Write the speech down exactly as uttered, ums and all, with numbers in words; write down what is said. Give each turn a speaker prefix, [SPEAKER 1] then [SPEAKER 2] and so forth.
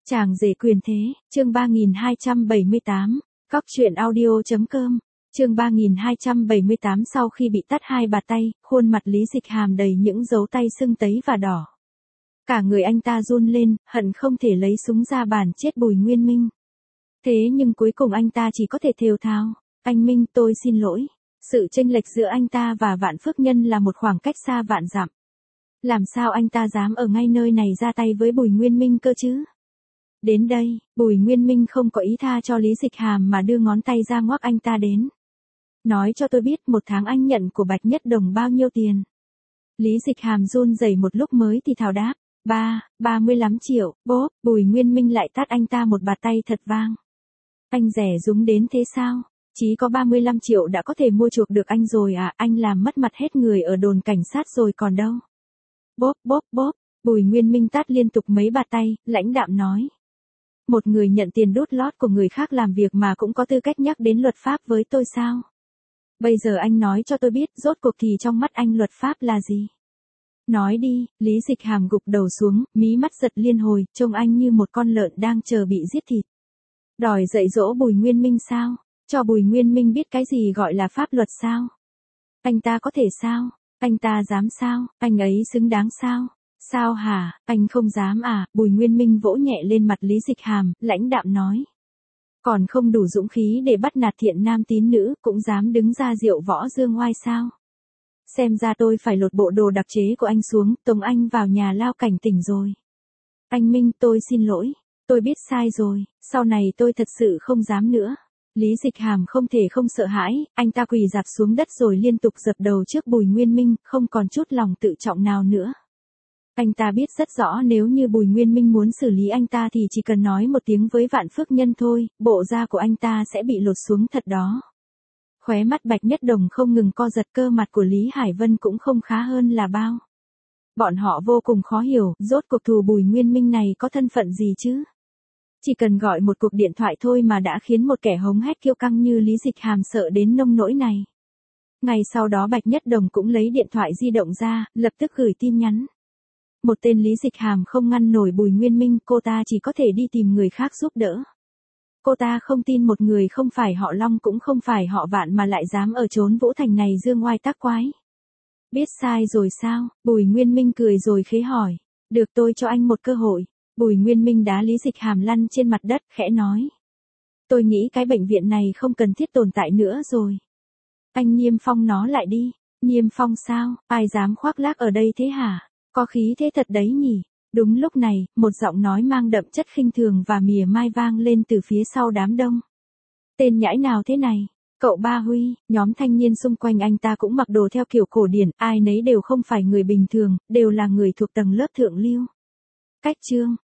[SPEAKER 1] Chàng rể quyền thế, chương ba nghìn hai trăm bảy mươi tám, cóc truyện audio.com, chương ba nghìn hai trăm bảy mươi tám. Sau khi bị tát hai bạt tay, khuôn mặt Lý Dịch Hàm đầy những dấu tay sưng tấy và đỏ. Cả người anh ta run lên, hận không thể lấy súng ra bàn chết Bùi Nguyên Minh. Thế nhưng cuối cùng anh ta chỉ có thể thều thào, anh Minh tôi xin lỗi. Sự chênh lệch giữa anh ta và Vạn Phước Nhân là một khoảng cách xa vạn dặm. Làm sao anh ta dám ở ngay nơi này ra tay với Bùi Nguyên Minh cơ chứ? Đến đây, Bùi Nguyên Minh không có ý tha cho Lý Dịch Hàm mà đưa ngón tay ra ngoắc anh ta đến. Nói cho tôi biết một tháng anh nhận của Bạch Nhất Đồng bao nhiêu tiền? Lý Dịch Hàm run rẩy một lúc mới thì thào đáp, ba, ba mươi lăm triệu, bốp, Bùi Nguyên Minh lại tát anh ta một bạt tay thật vang. Anh rẻ rúng đến thế sao? Chỉ có ba mươi lăm triệu đã có thể mua chuộc được anh rồi à, anh làm mất mặt hết người ở đồn cảnh sát rồi còn đâu. Bốp bốp bốp, Bùi Nguyên Minh tát liên tục mấy bạt tay, lãnh đạm nói. Một người nhận tiền đút lót của người khác làm việc mà cũng có tư cách nhắc đến luật pháp với tôi sao? Bây giờ anh nói cho tôi biết rốt cuộc thì trong mắt anh luật pháp là gì? Nói đi, Lý Dịch Hàm gục đầu xuống, mí mắt giật liên hồi, trông anh như một con lợn đang chờ bị giết thịt. Đòi dạy dỗ Bùi Nguyên Minh sao? Cho Bùi Nguyên Minh biết cái gì gọi là pháp luật sao? Anh ta có thể sao? Anh ta dám sao? Anh ấy xứng đáng sao? Sao hả? Anh không dám à? Bùi Nguyên Minh vỗ nhẹ lên mặt Lý Dịch Hàm, lãnh đạm nói. Còn không đủ dũng khí để bắt nạt thiện nam tín nữ, cũng dám đứng ra diệu võ dương oai sao? Xem ra tôi phải lột bộ đồ đặc chế của anh xuống, tống anh vào nhà lao cảnh tỉnh rồi. Anh Minh, tôi xin lỗi. Tôi biết sai rồi, sau này tôi thật sự không dám nữa. Lý Dịch Hàm không thể không sợ hãi, anh ta quỳ dạp xuống đất rồi liên tục dập đầu trước Bùi Nguyên Minh, không còn chút lòng tự trọng nào nữa. Anh ta biết rất rõ nếu như Bùi Nguyên Minh muốn xử lý anh ta thì chỉ cần nói một tiếng với Vạn Phước Nhân thôi, bộ da của anh ta sẽ bị lột xuống thật đó. Khóe mắt Bạch Nhất Đồng không ngừng co giật, cơ mặt của Lý Hải Vân cũng không khá hơn là bao. Bọn họ vô cùng khó hiểu, rốt cuộc thù Bùi Nguyên Minh này có thân phận gì chứ? Chỉ cần gọi một cuộc điện thoại thôi mà đã khiến một kẻ hống hét kiêu căng như Lý Dịch Hàm sợ đến nông nỗi này. Ngày sau đó Bạch Nhất Đồng cũng lấy điện thoại di động ra, lập tức gửi tin nhắn. Một tên Lý Dịch Hàm không ngăn nổi Bùi Nguyên Minh, cô ta chỉ có thể đi tìm người khác giúp đỡ. Cô ta không tin một người không phải họ Long cũng không phải họ Vạn mà lại dám ở trốn Vũ Thành này dương ngoai tác quái. Biết sai rồi sao? Bùi Nguyên Minh cười rồi khế hỏi. Được, tôi cho anh một cơ hội. Bùi Nguyên Minh đá Lý Dịch Hàm lăn trên mặt đất, khẽ nói. Tôi nghĩ cái bệnh viện này không cần thiết tồn tại nữa rồi. Anh niêm phong nó lại đi. Niêm phong sao? Ai dám khoác lác ở đây thế hả? Có khí thế thật đấy nhỉ? Đúng lúc này, một giọng nói mang đậm chất khinh thường và mỉa mai vang lên từ phía sau đám đông. Tên nhãi nào thế này? Cậu Ba Huy. Nhóm thanh niên xung quanh anh ta cũng mặc đồ theo kiểu cổ điển, ai nấy đều không phải người bình thường, đều là người thuộc tầng lớp thượng lưu. Cách chương.